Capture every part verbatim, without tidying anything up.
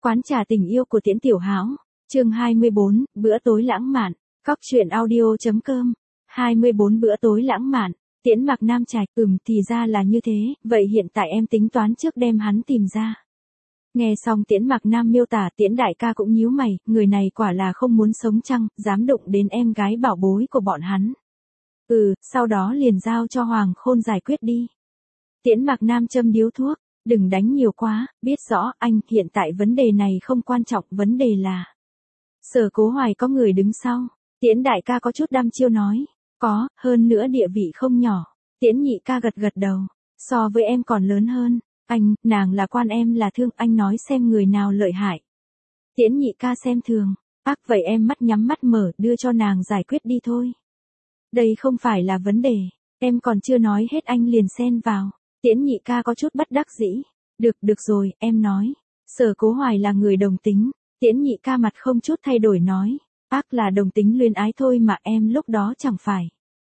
Quán trà tình yêu của Tiễn Tiểu Háo, chương hai mươi bốn, bữa tối lãng mạn, cóc truyện audio.com, hai mươi bốn bữa tối lãng mạn, Tiễn Mặc Nam Trạch, ừm thì ra là như thế, vậy hiện tại em tính toán trước đem hắn tìm ra. Nghe xong Tiễn Mặc Nam miêu tả, Tiễn đại ca cũng nhíu mày, người này quả là không muốn sống chăng, dám đụng đến em gái bảo bối của bọn hắn. Ừ, sau đó liền giao cho Hoàng Khôn giải quyết đi. Tiễn Mặc Nam châm điếu thuốc, đừng đánh nhiều quá, biết rõ anh, hiện tại vấn đề này không quan trọng, vấn đề là Sở Cố Hoài có người đứng sau. Tiễn đại ca có chút đăm chiêu nói, có, hơn nữa địa vị không nhỏ. Tiễn nhị ca gật gật đầu, so với em còn lớn hơn. Anh, nàng là quan em là thương, anh nói xem người nào lợi hại. Tiễn nhị ca xem thường, ác vậy em mắt nhắm mắt mở, đưa cho nàng giải quyết đi thôi. Đây không phải là vấn đề, em còn chưa nói hết anh liền xen vào. Tiễn nhị ca có chút bất đắc dĩ. Được, được rồi, em nói. Sở Cố Hoài là người đồng tính. Tiễn nhị ca mặt không chút thay đổi nói. Ác là đồng tính luyến ái thôi mà em lúc đó chẳng phải.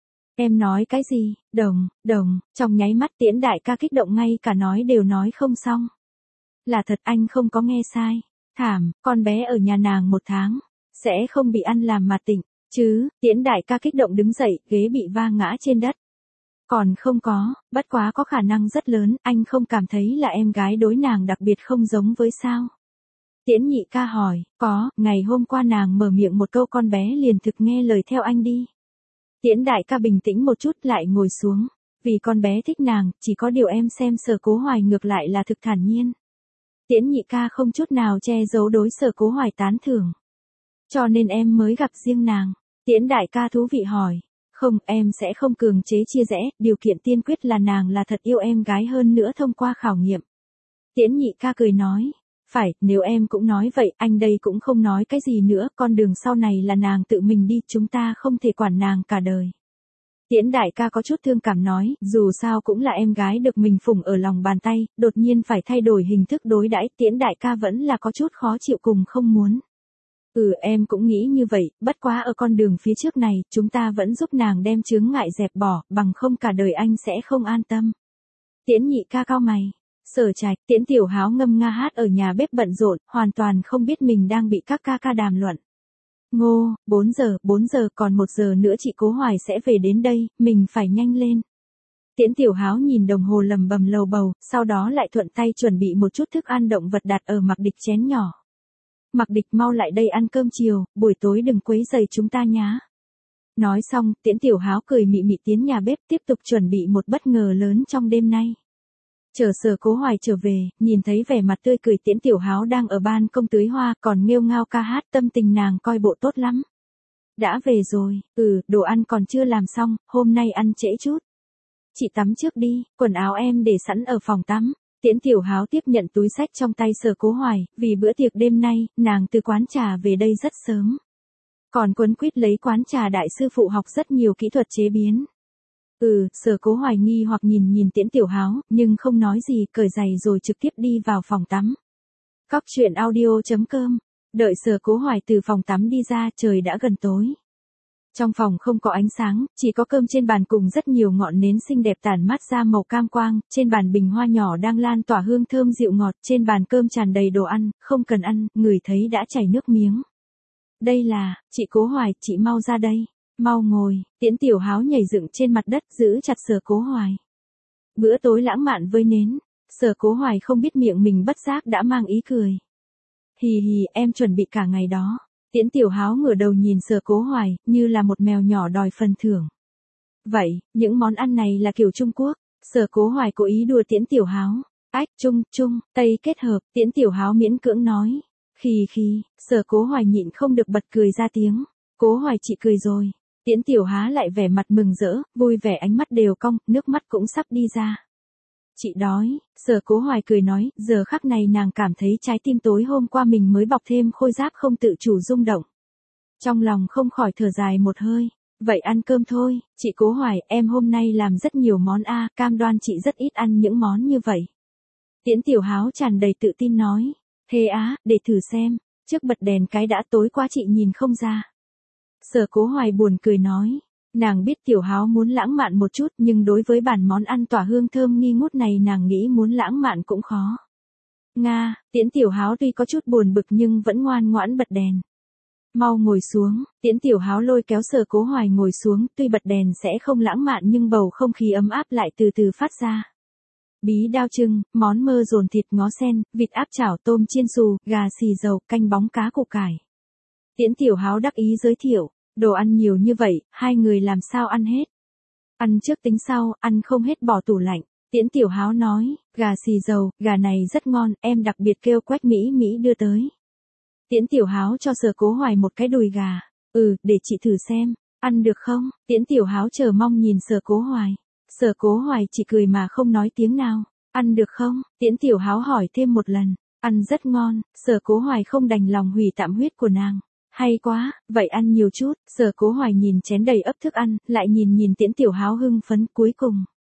Em nói cái gì, đồng, đồng, trong nháy mắt Tiễn đại ca kích động ngay cả nói đều nói không xong. Là thật anh không có nghe sai. Thảm, con bé ở nhà nàng một tháng. Sẽ không bị ăn làm mà tỉnh, chứ, Tiễn đại ca kích động đứng dậy, ghế bị va ngã trên đất. Còn không có, bất quá có khả năng rất lớn, anh không cảm thấy là em gái đối nàng đặc biệt không giống với sao? Tiễn nhị ca hỏi, có, ngày hôm qua nàng mở miệng một câu con bé liền thực nghe lời theo anh đi. Tiễn đại ca bình tĩnh một chút lại ngồi xuống, vì con bé thích nàng, chỉ có điều em xem Sở Cố Hoài ngược lại là thực thản nhiên. Tiễn nhị ca không chút nào che giấu đối Sở Cố Hoài tán thưởng. Cho nên em mới gặp riêng nàng. Tiễn đại ca thú vị hỏi. Không, em sẽ không cường chế chia rẽ, điều kiện tiên quyết là nàng là thật yêu em gái hơn nữa thông qua khảo nghiệm. Tiễn nhị ca cười nói, phải, nếu em cũng nói vậy, anh đây cũng không nói cái gì nữa, con đường sau này là nàng tự mình đi, chúng ta không thể quản nàng cả đời. Tiễn đại ca có chút thương cảm nói, dù sao cũng là em gái được mình phụng ở lòng bàn tay, đột nhiên phải thay đổi hình thức đối đãi, Tiễn đại ca vẫn là có chút khó chịu cùng không muốn. Ừ em cũng nghĩ như vậy, bất quá ở con đường phía trước này, chúng ta vẫn giúp nàng đem chướng ngại dẹp bỏ, bằng không cả đời anh sẽ không an tâm. Tiễn nhị ca cao mày, Sở Trạch, Tiễn Tiểu Háo ngâm nga hát ở nhà bếp bận rộn, hoàn toàn không biết mình đang bị các ca ca đàm luận. Ngô, bốn giờ, bốn giờ còn một giờ nữa chị Cố Hoài sẽ về đến đây, mình phải nhanh lên. Tiễn Tiểu Háo nhìn đồng hồ lầm bầm lầu bầu, sau đó lại thuận tay chuẩn bị một chút thức ăn động vật đặt ở Mặc Địch chén nhỏ. Mặc Địch mau lại đây ăn cơm chiều, buổi tối đừng quấy rầy chúng ta nhá. Nói xong, Tiễn Tiểu Háo cười mị mị tiến nhà bếp tiếp tục chuẩn bị một bất ngờ lớn trong đêm nay. Chờ Sở Cố Hoài trở về, nhìn thấy vẻ mặt tươi cười Tiễn Tiểu Háo đang ở ban công tưới hoa còn nghêu ngao ca hát, tâm tình nàng coi bộ tốt lắm. Đã về rồi, ừ, đồ ăn còn chưa làm xong, hôm nay ăn trễ chút. Chị tắm trước đi, quần áo em để sẵn ở phòng tắm. Tiễn Tiểu Háo tiếp nhận túi xách trong tay Sở Cố Hoài, vì bữa tiệc đêm nay, nàng từ quán trà về đây rất sớm. Còn quấn quýt lấy quán trà đại sư phụ học rất nhiều kỹ thuật chế biến. Ừ, Sở Cố Hoài nghi hoặc nhìn nhìn Tiễn Tiểu Háo, nhưng không nói gì, cởi giày rồi trực tiếp đi vào phòng tắm. Cóc truyện audio.com, đợi Sở Cố Hoài từ phòng tắm đi ra, trời đã gần tối. Trong phòng không có ánh sáng, chỉ có cơm trên bàn cùng rất nhiều ngọn nến xinh đẹp tản mát ra màu cam quang, trên bàn bình hoa nhỏ đang lan tỏa hương thơm dịu ngọt, trên bàn cơm tràn đầy đồ ăn, không cần ăn, người thấy đã chảy nước miếng. Đây là, chị Cố Hoài, chị mau ra đây, mau ngồi, Tiễn Tiểu Háo nhảy dựng trên mặt đất giữ chặt Sở Cố Hoài. Bữa tối lãng mạn với nến, Sở Cố Hoài không biết miệng mình bất giác đã mang ý cười. Hì hì, em chuẩn bị cả ngày đó. Tiễn Tiểu Háo ngửa đầu nhìn Sở Cố Hoài, như là một mèo nhỏ đòi phần thưởng. Vậy, những món ăn này là kiểu Trung Quốc, Sở Cố Hoài cố ý đùa Tiễn Tiểu Háo. Ách, Trung, Trung, Tây kết hợp, Tiễn Tiểu Háo miễn cưỡng nói. Khì khì, Sở Cố Hoài nhịn không được bật cười ra tiếng. Cố Hoài chị cười rồi. Tiễn Tiểu Há lại vẻ mặt mừng rỡ, vui vẻ ánh mắt đều cong, nước mắt cũng sắp đi ra. Chị đói, Sở Cố Hoài cười nói, giờ khắc này nàng cảm thấy trái tim tối hôm qua mình mới bọc thêm khôi giáp không tự chủ rung động. Trong lòng không khỏi thở dài một hơi, vậy ăn cơm thôi, chị Cố Hoài, em hôm nay làm rất nhiều món a, cam đoan chị rất ít ăn những món như vậy. Tiễn Tiểu Háo tràn đầy tự tin nói, thế á, để thử xem, trước bật đèn cái đã, tối quá chị nhìn không ra. Sở Cố Hoài buồn cười nói. Nàng biết Tiểu Háo muốn lãng mạn một chút nhưng đối với bản món ăn tỏa hương thơm nghi ngút này nàng nghĩ muốn lãng mạn cũng khó. Nga, Tiễn Tiểu Háo tuy có chút buồn bực nhưng vẫn ngoan ngoãn bật đèn. Mau ngồi xuống, Tiễn Tiểu Háo lôi kéo Sở Cố Hoài ngồi xuống, tuy bật đèn sẽ không lãng mạn nhưng bầu không khí ấm áp lại từ từ phát ra. Bí đao trưng, món mơ dồn thịt ngó sen, vịt áp chảo tôm chiên xù, gà xì dầu, canh bóng cá củ cải. Tiễn Tiểu Háo đắc ý giới thiệu, đồ ăn nhiều như vậy, hai người làm sao ăn hết. Ăn trước tính sau, ăn không hết bỏ tủ lạnh. Tiễn Tiểu Háo nói, gà xì dầu, gà này rất ngon, em đặc biệt kêu Quách Mỹ Mỹ đưa tới. Tiễn Tiểu Háo cho Sở Cố Hoài một cái đùi gà. Ừ, để chị thử xem, ăn được không? Tiễn Tiểu Háo chờ mong nhìn Sở Cố Hoài. Sở Cố Hoài chỉ cười mà không nói tiếng nào. Ăn được không? Tiễn Tiểu Háo hỏi thêm một lần. Ăn rất ngon, Sở Cố Hoài không đành lòng hủy tạm huyết của nàng. Hay quá, vậy ăn nhiều chút. Sở Cố Hoài nhìn chén đầy ắp thức ăn, lại nhìn nhìn Tiễn Tiểu Háo hưng phấn cuối cùng.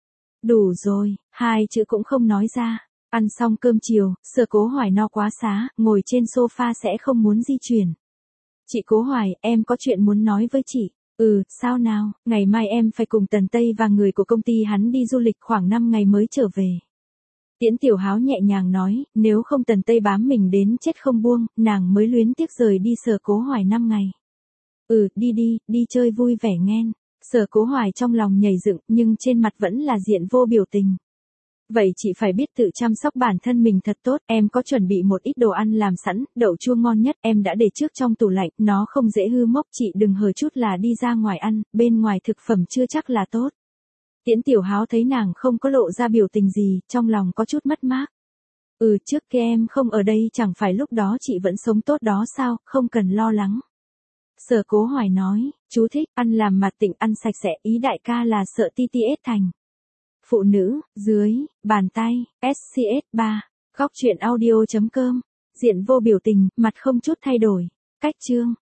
Đủ rồi, hai chữ cũng không nói ra. Ăn xong cơm chiều, Sở Cố Hoài no quá xá, ngồi trên sofa sẽ không muốn di chuyển. Chị Cố Hoài, em có chuyện muốn nói với chị. Ừ, sao nào, ngày mai em phải cùng Tần Tây và người của công ty hắn đi du lịch khoảng năm ngày mới trở về. Tiễn Tiểu Háo nhẹ nhàng nói, nếu không Tần Tây bám mình đến chết không buông, nàng mới luyến tiếc rời đi Sở Cố Hoài năm ngày. Ừ, đi đi, đi chơi vui vẻ nghen. Sở Cố Hoài trong lòng nhảy dựng nhưng trên mặt vẫn là diện vô biểu tình. Vậy chị phải biết tự chăm sóc bản thân mình thật tốt, em có chuẩn bị một ít đồ ăn làm sẵn, đậu chua ngon nhất, em đã để trước trong tủ lạnh, nó không dễ hư mốc, chị đừng hờ chút là đi ra ngoài ăn, bên ngoài thực phẩm chưa chắc là tốt. Tiễn Tiểu Háo thấy nàng không có lộ ra biểu tình gì, trong lòng có chút mất mát. Ừ, trước kia em không ở đây chẳng phải lúc đó chị vẫn sống tốt đó sao, không cần lo lắng. Sở Cố Hoài nói, chú thích, ăn làm mặt tịnh ăn sạch sẽ, ý đại ca là sợ tê tê ét thành. Phụ nữ, dưới, bàn tay, ét xê ét ba, góc truyện audio chấm com, diện vô biểu tình, mặt không chút thay đổi, cách chương.